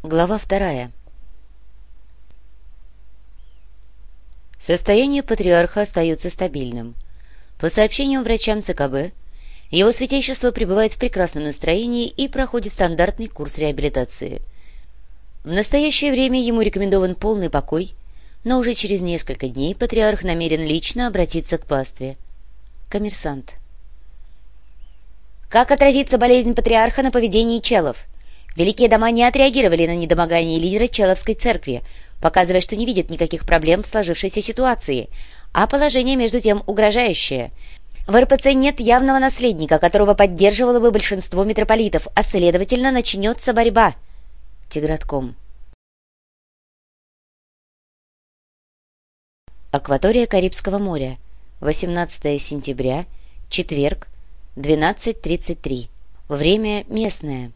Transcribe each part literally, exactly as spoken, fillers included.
Глава вторая. Состояние патриарха остается стабильным. По сообщениям врачам ЦКБ, его святейшество пребывает в прекрасном настроении и проходит стандартный курс реабилитации. В настоящее время ему рекомендован полный покой, но уже через несколько дней патриарх намерен лично обратиться к пастве. Коммерсант. Как отразится болезнь патриарха на поведении челов? Великие дома не отреагировали на недомогание лидера Человской церкви, показывая, что не видят никаких проблем в сложившейся ситуации, а положение между тем угрожающее. В эр пэ цэ нет явного наследника, которого поддерживало бы большинство митрополитов, а следовательно начнется борьба. Тигратком. Акватория Карибского моря. восемнадцатое сентября, четверг, двенадцать тридцать три. Время местное.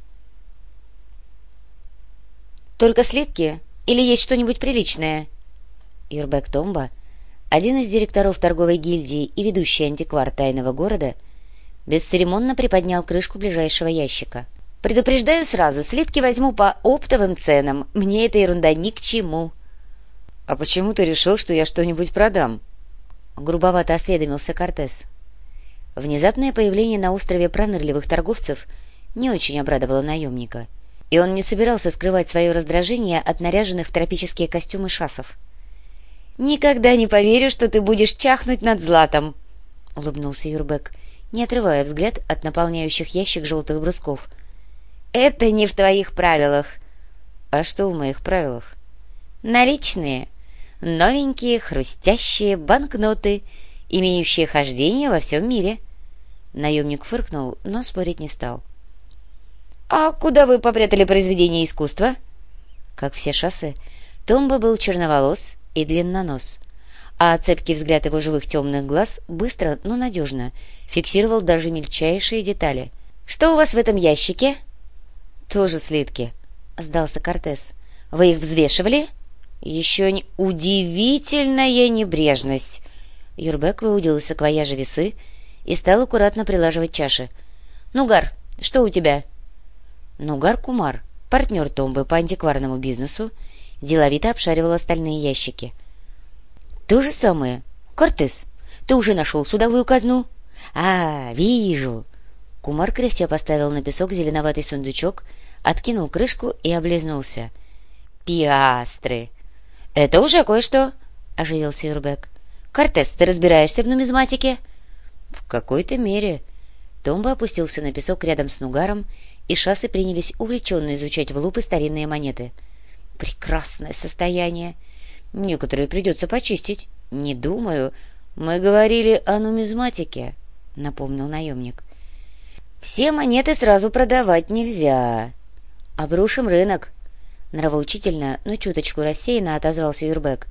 Только слитки? Или есть что-нибудь приличное? Юрбек Томба, один из директоров торговой гильдии и ведущий антиквар тайного города, бесцеремонно приподнял крышку ближайшего ящика. Предупреждаю сразу, слитки возьму по оптовым ценам. Мне эта ерунда ни к чему. — А почему ты решил, что я что-нибудь продам? — грубовато осведомился Кортес. Внезапное появление на острове пронырливых торговцев не очень обрадовало наемника, и он не собирался скрывать свое раздражение от наряженных в тропические костюмы шасов. «Никогда не поверю, что ты будешь чахнуть над златом», — улыбнулся Юрбек, не отрывая взгляд от наполняющих ящик желтых брусков. «Это не в твоих правилах». «А что в моих правилах?» «Наличные. Новенькие, хрустящие банкноты, имеющие хождение во всем мире». Наемник фыркнул, но спорить не стал. «А куда вы попрятали произведение искусства?» Как все шоссе, Томба был черноволос и длиннонос, а цепкий взгляд его живых темных глаз быстро, но надежно фиксировал даже мельчайшие детали. «Что у вас в этом ящике?» «Тоже слитки», — сдался Кортес. «Вы их взвешивали?» «Еще не... Удивительная небрежность!» Юрбек выудил из саквояжа весы и стал аккуратно прилаживать чаши. «Нугар, что у тебя?» Нугар Кумар, партнер Томбы по антикварному бизнесу, деловито обшаривал остальные ящики. — То же самое. Кортес, ты уже нашел судовую казну? — А, вижу. Кумар кряхтя поставил на песок зеленоватый сундучок, откинул крышку и облизнулся. — Пиастры! — Это уже кое-что, — оживился Юрбек. — Кортес, ты разбираешься в нумизматике? — В какой-то мере. Томба опустился на песок рядом с Нугаром, и шассы принялись увлеченно изучать в лупы старинные монеты. «Прекрасное состояние! Некоторые придется почистить. Не думаю. Мы говорили о нумизматике», — напомнил наемник. «Все монеты сразу продавать нельзя. Обрушим рынок», — нравоучительно, но чуточку рассеянно отозвался Юрбек.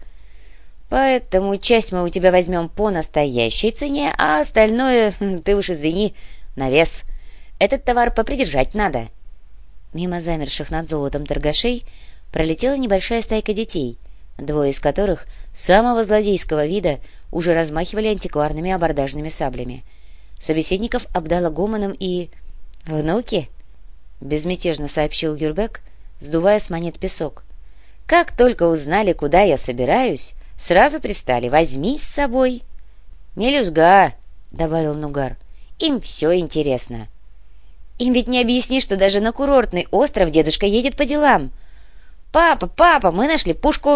«Поэтому часть мы у тебя возьмем по настоящей цене, а остальное, ты уж извини, на вес. Этот товар попридержать надо». Мимо замерших над золотом торгашей пролетела небольшая стайка детей, двое из которых, самого злодейского вида, уже размахивали антикварными абордажными саблями. Собеседников обдало гомоном и... «Внуки?» — безмятежно сообщил Юрбек, сдувая с монет песок. «Как только узнали, куда я собираюсь, сразу пристали. Возьми с собой». «Мелюзга», — добавил Нугар, — «им все интересно». «Им ведь не объяснишь, что даже на курортный остров дедушка едет по делам». «Папа, папа, мы нашли пушку!»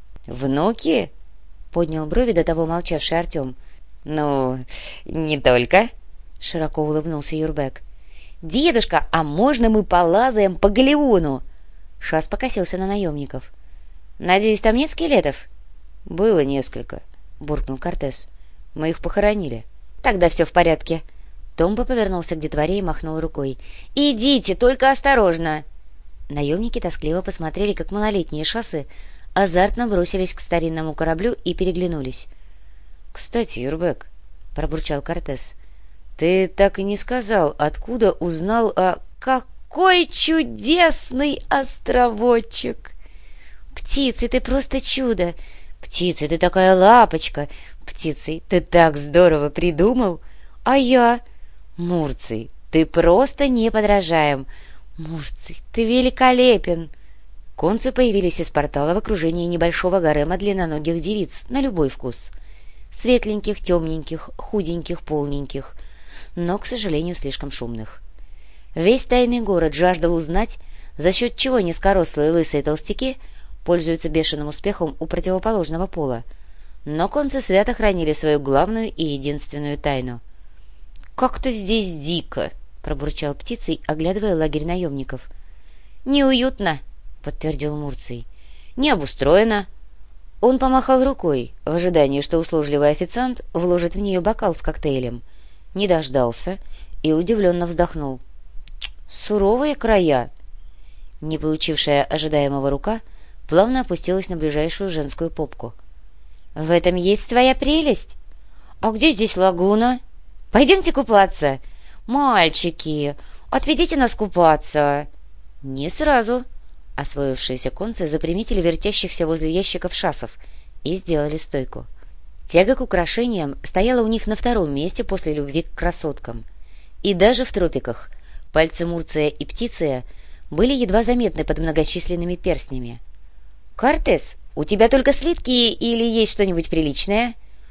«Внуки?» — поднял брови до того молчавший Артем. «Ну, не только», — широко улыбнулся Юрбек. «Дедушка, а можно мы полазаем по галеону?» Шас покосился на наемников. «Надеюсь, там нет скелетов?» «Было несколько», — буркнул Кортес. «Мы их похоронили». «Тогда все в порядке». Томба повернулся к детворе и махнул рукой. «Идите, только осторожно!» Наемники тоскливо посмотрели, как малолетние шассы азартно бросились к старинному кораблю и переглянулись. — Кстати, Юрбек, — пробурчал Кортес, — ты так и не сказал, откуда узнал о... — Какой чудесный островочек! Птицы, ты просто чудо! Птицы, ты такая лапочка! Птицы, ты так здорово придумал! А я... Мурций, ты просто неподражаем! Мурций, ты великолепен! Концы появились из портала в окружении небольшого гарема длинноногих девиц на любой вкус. Светленьких, темненьких, худеньких, полненьких, но, к сожалению, слишком шумных. Весь тайный город жаждал узнать, за счет чего низкорослые лысые толстяки пользуются бешеным успехом у противоположного пола, но концы свято хранили свою главную и единственную тайну. «Как-то здесь дико!» — пробурчал Птицей, оглядывая лагерь наемников. «Неуютно!» — подтвердил Мурций. «Не обустроено!» Он помахал рукой, в ожидании, что услужливый официант вложит в нее бокал с коктейлем. Не дождался и удивленно вздохнул. «Суровые края!» Не получившая ожидаемого рука плавно опустилась на ближайшую женскую попку. «В этом есть твоя прелесть? А где здесь лагуна? Пойдемте купаться! Мальчики, отведите нас купаться!» «Не сразу!» Освоившиеся концы заприметили вертящихся возле ящиков шасов и сделали стойку. Тяга к украшениям стояла у них на втором месте после любви к красоткам. И даже в тропиках пальцы Мурция и Птиция были едва заметны под многочисленными перстнями. «Кортес, у тебя только слитки или есть что-нибудь приличное?»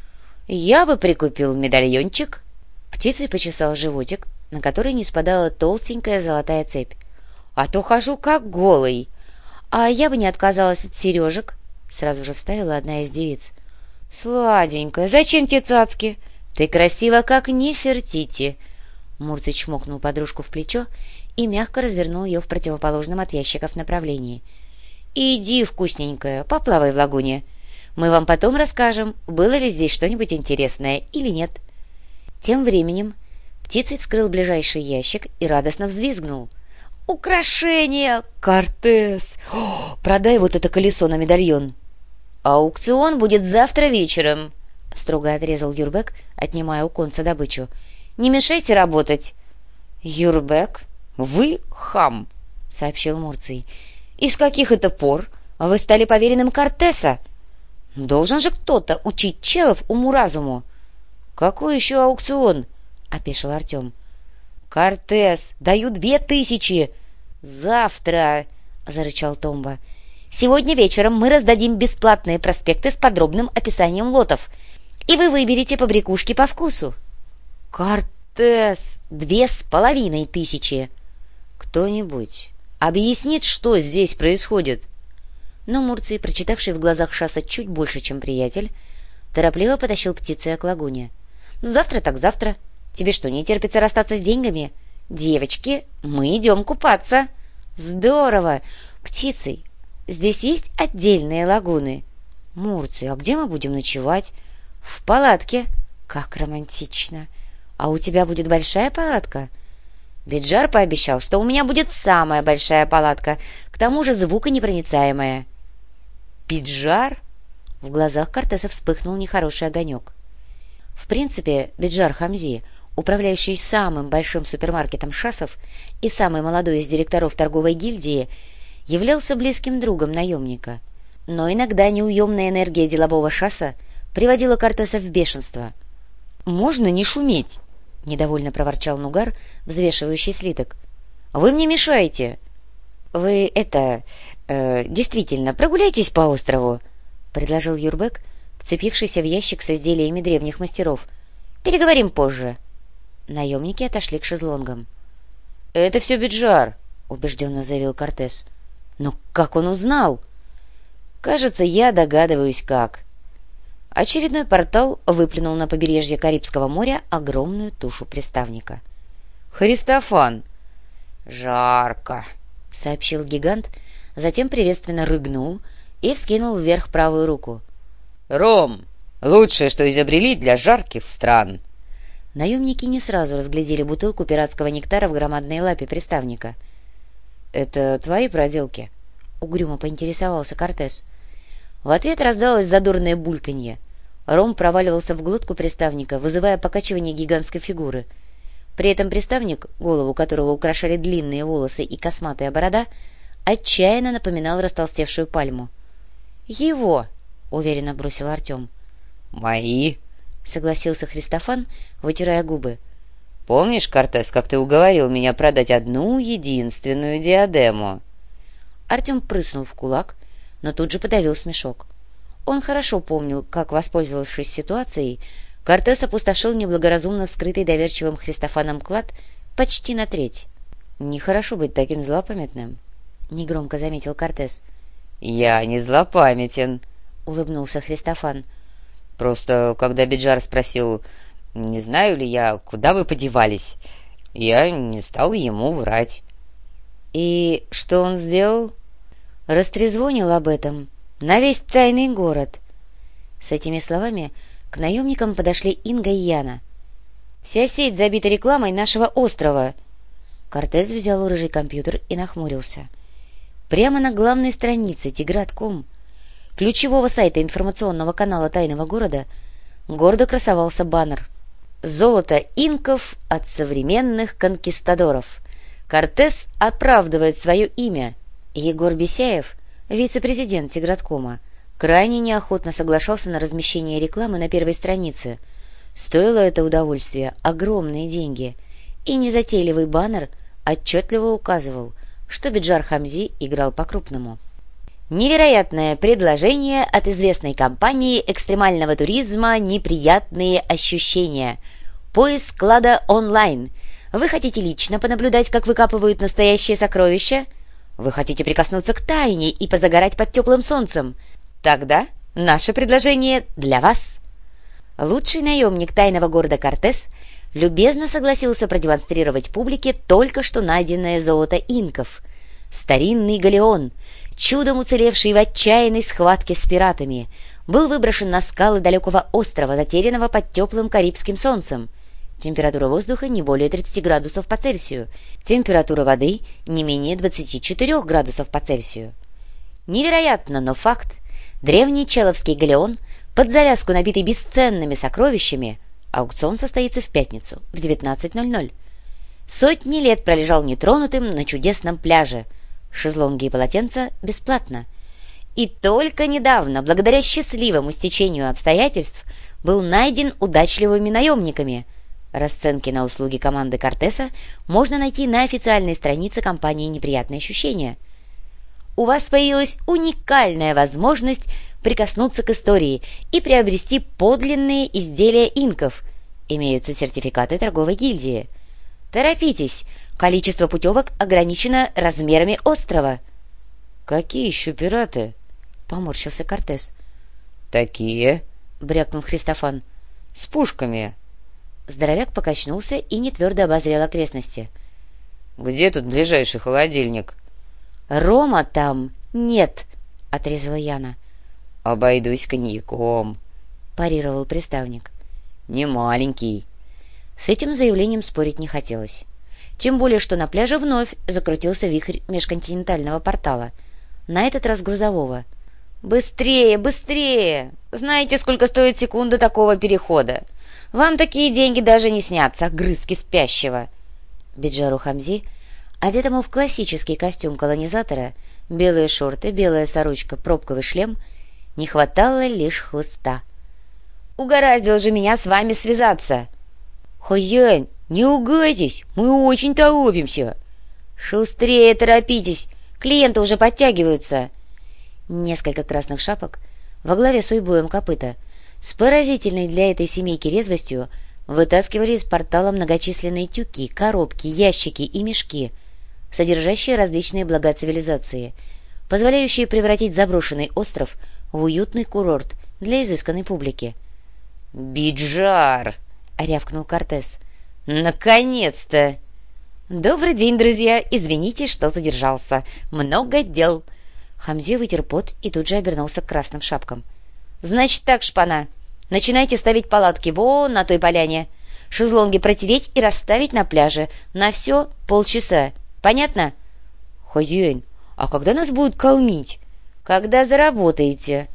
«Я бы прикупил медальончик». Птицей почесал животик, на который не спадала толстенькая золотая цепь. «А то хожу как голый». «А я бы не отказалась от сережек», — сразу же вставила одна из девиц. «Сладенькая, зачем те цацки? Ты красива, как Нефертити». Мурций чмокнул подружку в плечо и мягко развернул ее в противоположном от ящиков направлении. «Иди, вкусненькая, поплавай в лагуне. Мы вам потом расскажем, было ли здесь что-нибудь интересное или нет». Тем временем Птицей вскрыл ближайший ящик и радостно взвизгнул. «Украшение! Кортес! О, продай вот это колесо на медальон!» «Аукцион будет завтра вечером», — строго отрезал Юрбек, отнимая у конца добычу. «Не мешайте работать». «Юрбек, вы хам», — сообщил Мурций. «Из каких это пор вы стали поверенным Кортеса? Должен же кто-то учить челов уму-разуму». «Какой еще аукцион?» — опешил Артем. «Кортес, даю две тысячи!» «Завтра!» — зарычал Томба. «Сегодня вечером мы раздадим бесплатные проспекты с подробным описанием лотов, и вы выберете побрякушки по вкусу». «Кортес, две с половиной тысячи!» «Кто-нибудь объяснит, что здесь происходит?» Но Мурций, прочитавший в глазах Шаса чуть больше, чем приятель, торопливо потащил Птицей к лагуне. «Завтра так завтра. Тебе что, не терпится расстаться с деньгами? Девочки, мы идем купаться!» «Здорово! Птицей, здесь есть отдельные лагуны?» «Мурций, а где мы будем ночевать?» «В палатке». «Как романтично! А у тебя будет большая палатка?» «Биджар пообещал, что у меня будет самая большая палатка, к тому же звуконепроницаемая». «Биджар?» В глазах Кортеса вспыхнул нехороший огонек. В принципе, Биджар Хамзи, управляющий самым большим супермаркетом шасов и самый молодой из директоров торговой гильдии, являлся близким другом наемника. Но иногда неуемная энергия делового шаса приводила Кортеса в бешенство. «Можно не шуметь?» — недовольно проворчал Нугар, взвешивающий слиток. «Вы мне мешаете!» «Вы это... Э, действительно, прогуляйтесь по острову!» — предложил Юрбек, вцепившийся в ящик с изделиями древних мастеров. «Переговорим позже». Наемники отошли к шезлонгам. «Это все Биджар», — убежденно заявил Кортес. «Но как он узнал?» «Кажется, я догадываюсь, как». Очередной портал выплюнул на побережье Карибского моря огромную тушу приставника. «Христофан!» «Жарко!» — сообщил гигант, затем приветственно рыгнул и вскинул вверх правую руку. «Ром! Лучшее, что изобрели для жарких стран!» Наемники не сразу разглядели бутылку пиратского нектара в громадной лапе приставника. «Это твои проделки?» — угрюмо поинтересовался Кортес. В ответ раздалось задорное бульканье. Ром проваливался в глотку приставника, вызывая покачивание гигантской фигуры. При этом приставник, голову которого украшали длинные волосы и косматая борода, отчаянно напоминал растолстевшую пальму. «Его!» — уверенно бросил Артем. «Мои!» — согласился Христофан, вытирая губы. «Помнишь, Кортес, как ты уговорил меня продать одну единственную диадему?» Артем прыснул в кулак, но тут же подавил смешок. Он хорошо помнил, как, воспользовавшись ситуацией, Кортес опустошил неблагоразумно скрытый доверчивым Христофаном клад почти на треть. «Нехорошо быть таким злопамятным», — негромко заметил Кортес. «Я не злопамятен», — улыбнулся Христофан. «Просто, когда Биджар спросил, не знаю ли я, куда вы подевались, я не стал ему врать». «И что он сделал?» «Растрезвонил об этом на весь тайный город». С этими словами к наемникам подошли Инга и Яна. «Вся сеть забита рекламой нашего острова». Кортес взял у рыжий компьютер и нахмурился. Прямо на главной странице Тиград точка ком, ключевого сайта информационного канала тайного города, гордо красовался баннер: «Золото инков от современных конкистадоров. Кортес оправдывает свое имя». Егор Бесяев, вице-президент Тиграткома, крайне неохотно соглашался на размещение рекламы на первой странице. Стоило это удовольствие огромные деньги, и незатейливый баннер отчетливо указывал, что Биджар Хамзи играл по-крупному. Невероятное предложение от известной компании экстремального туризма «Неприятные ощущения». Поиск клада онлайн. Вы хотите лично понаблюдать, как выкапывают настоящие сокровища? Вы хотите прикоснуться к тайне и позагорать под теплым солнцем? Тогда наше предложение для вас. Лучший наемник тайного города Кортес любезно согласился продемонстрировать публике только что найденное золото инков. Старинный галеон, чудом уцелевший в отчаянной схватке с пиратами, был выброшен на скалы далекого острова, затерянного под теплым карибским солнцем. Температура воздуха не более тридцати градусов по Цельсию, температура воды не менее двадцати четырёх градусов по Цельсию. Невероятно, но факт. Древний человский галеон, под завязку набитый бесценными сокровищами, аукцион состоится в пятницу в девятнадцать ноль ноль. Сотни лет пролежал нетронутым на чудесном пляже. Шезлонги и полотенца бесплатно. И только недавно, благодаря счастливому стечению обстоятельств, был найден удачливыми наемниками. Расценки на услуги команды Кортеса можно найти на официальной странице компании «Неприятные ощущения». У вас появилась уникальная возможность прикоснуться к истории и приобрести подлинные изделия инков. Имеются сертификаты торговой гильдии. Торопитесь, количество путевок ограничено размерами острова. — Какие еще пираты? — поморщился Кортес. — Такие, — брякнул Христофан, — с пушками. Здоровяк покачнулся и нетвердо обозрел окрестности. — Где тут ближайший холодильник? — Рома там нет, — отрезала Яна. — Обойдусь коньяком, — парировал приставник. — Не маленький. С этим заявлением спорить не хотелось. Тем более, что на пляже вновь закрутился вихрь межконтинентального портала, на этот раз грузового. «Быстрее, быстрее! Знаете, сколько стоит секунда такого перехода? Вам такие деньги даже не снятся, огрызки спящего!» Биджару Хамзи, одетому в классический костюм колонизатора, белые шорты, белая сорочка, пробковый шлем, не хватало лишь хлыста. «Угораздило же меня с вами связаться!» «Хозяин, не угайтесь, мы очень торопимся!» «Шустрее торопитесь, клиенты уже подтягиваются!» Несколько красных шапок во главе с уйбуем копыта с поразительной для этой семейки резвостью вытаскивали из портала многочисленные тюки, коробки, ящики и мешки, содержащие различные блага цивилизации, позволяющие превратить заброшенный остров в уютный курорт для изысканной публики. «Биджар!» — рявкнул Кортес. «Наконец-то!» «Добрый день, друзья! Извините, что задержался. Много дел!» Хамзи вытер пот и тут же обернулся к красным шапкам. «Значит так, шпана, начинайте ставить палатки вон на той поляне. Шезлонги протереть и расставить на пляже. На все полчаса. Понятно?» «Хозяин, а когда нас будут кормить?» «Когда заработаете».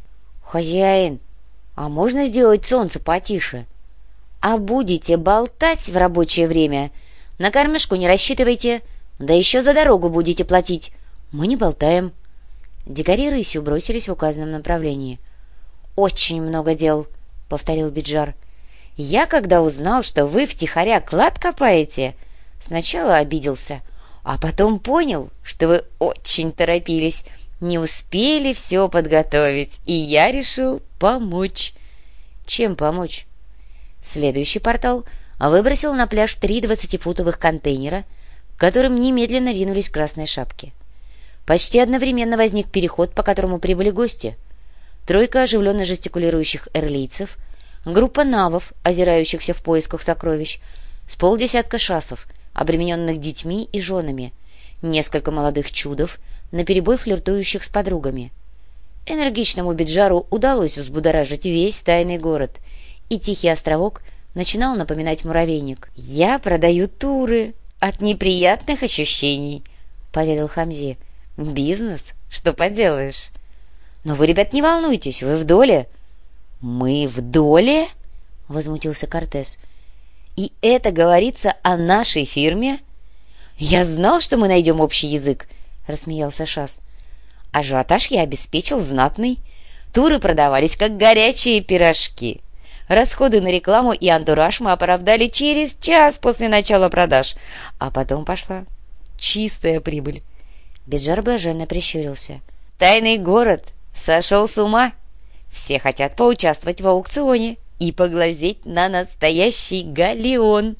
«Хозяин, а можно сделать солнце потише?» «А будете болтать в рабочее время? На кормежку не рассчитывайте, да еще за дорогу будете платить. Мы не болтаем». Дикари рысью бросились в указанном направлении. «Очень много дел», — повторил Биджар. «Я, когда узнал, что вы втихаря клад копаете, сначала обиделся, а потом понял, что вы очень торопились, не успели все подготовить, и я решил помочь». «Чем помочь?» Следующий портал выбросил на пляж три двадцатифутовых контейнера, к которым немедленно ринулись красные шапки. Почти одновременно возник переход, по которому прибыли гости. Тройка оживленно жестикулирующих эрлийцев, группа навов, озирающихся в поисках сокровищ, с полдесятка шасов, обремененных детьми и женами, несколько молодых чудов, наперебой флиртующих с подругами. Энергичному Биджару удалось взбудоражить весь тайный город, и тихий островок начинал напоминать муравейник. «Я продаю туры от неприятных ощущений», — поведал Хамзи. «Бизнес? Что поделаешь?» «Но вы, ребят, не волнуйтесь, вы в доле». «Мы в доле?» — возмутился Кортес. «И это говорится о нашей фирме?» «Я знал, что мы найдем общий язык», — рассмеялся Шас. «Ажиотаж я обеспечил знатный. Туры продавались, как горячие пирожки. Расходы на рекламу и антураж мы оправдали через час после начала продаж. А потом пошла чистая прибыль». Биджар блаженно прищурился. «Тайный город сошел с ума. Все хотят поучаствовать в аукционе и поглазеть на настоящий галеон».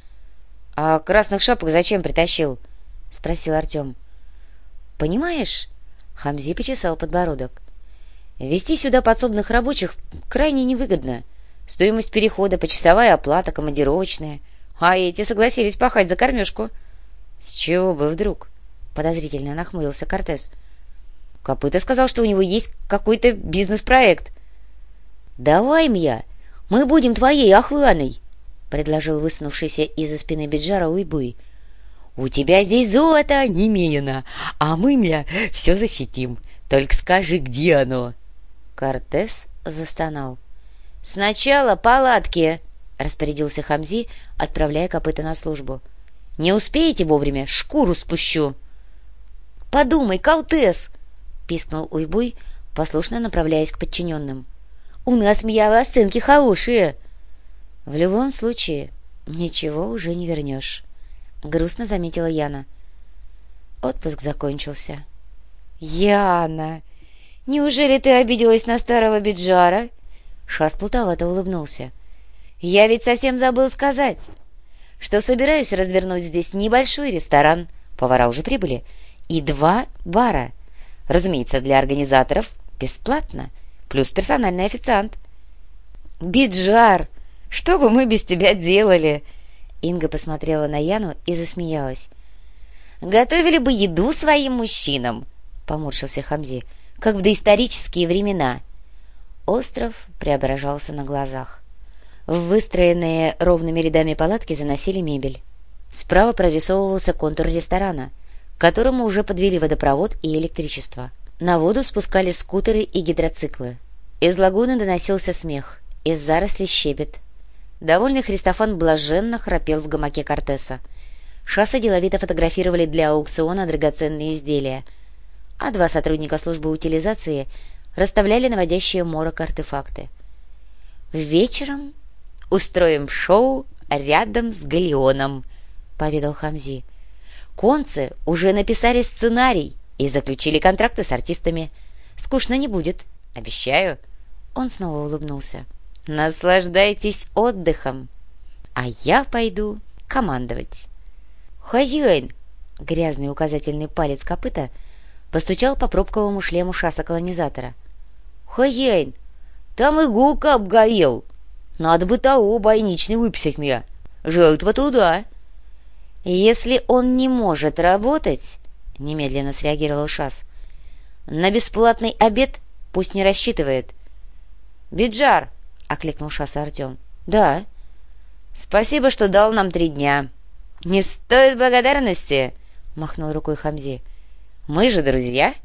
«А красных шапок зачем притащил?» — спросил Артем. «Понимаешь...» — Хамзи почесал подбородок. «Вести сюда подсобных рабочих крайне невыгодно. Стоимость перехода, почасовая оплата, командировочная. А эти согласились пахать за кормежку». «С чего бы вдруг?» — подозрительно нахмурился Кортес. «Копыта сказал, что у него есть какой-то бизнес-проект». «Давай, Мья, мы будем твоей охраной», — предложил высунувшийся из-за спины Биджара Уйбуй. «У тебя здесь золото немерено, а мы, Мья, все защитим. Только скажи, где оно?» Кортес застонал. «Сначала палатки», — распорядился Хамзи, отправляя Копыта на службу. «Не успеете вовремя, шкуру спущу». «Подумай, Калтес!» — пискнул Уйбуй, послушно направляясь к подчиненным. «У нас, Мья, расценки хорошие». «В любом случае, ничего уже не вернешь», — грустно заметила Яна. Отпуск закончился. «Яна, неужели ты обиделась на старого Биджара?» Шас плутовато улыбнулся. «Я ведь совсем забыл сказать, что собираюсь развернуть здесь небольшой ресторан, повара уже прибыли, и два бара. Разумеется, для организаторов бесплатно, плюс персональный официант». «Биджар, что бы мы без тебя делали?» Инга посмотрела на Яну и засмеялась. «Готовили бы еду своим мужчинам», — поморщился Хамзи, — «как в доисторические времена». Остров преображался на глазах. В выстроенные ровными рядами палатки заносили мебель. Справа прорисовывался контур ресторана, к которому уже подвели водопровод и электричество. На воду спускали скутеры и гидроциклы. Из лагуны доносился смех, из зарослей щебет. Довольный Христофан блаженно храпел в гамаке Кортеса. Шасса деловито фотографировали для аукциона драгоценные изделия, а два сотрудника службы утилизации расставляли наводящие морок артефакты. «Вечером устроим шоу рядом с галеоном», — поведал Хамзи. «Концы уже написали сценарий и заключили контракты с артистами. Скучно не будет, обещаю». Он снова улыбнулся. «Наслаждайтесь отдыхом, а я пойду командовать». «Хозяин!» — грязный указательный палец Копыта постучал по пробковому шлему шасса-колонизатора. «Хозяин, там иголка обгорел. Надо бы того больничный выписать мне. Жертва труда». «Если он не может работать, — немедленно среагировал Шас, — на бесплатный обед пусть не рассчитывает». «Биджар!» — окликнул Шасса Артем. «Да». «Спасибо, что дал нам три дня». «Не стоит благодарности!» — махнул рукой Хамзи. «Мы же друзья».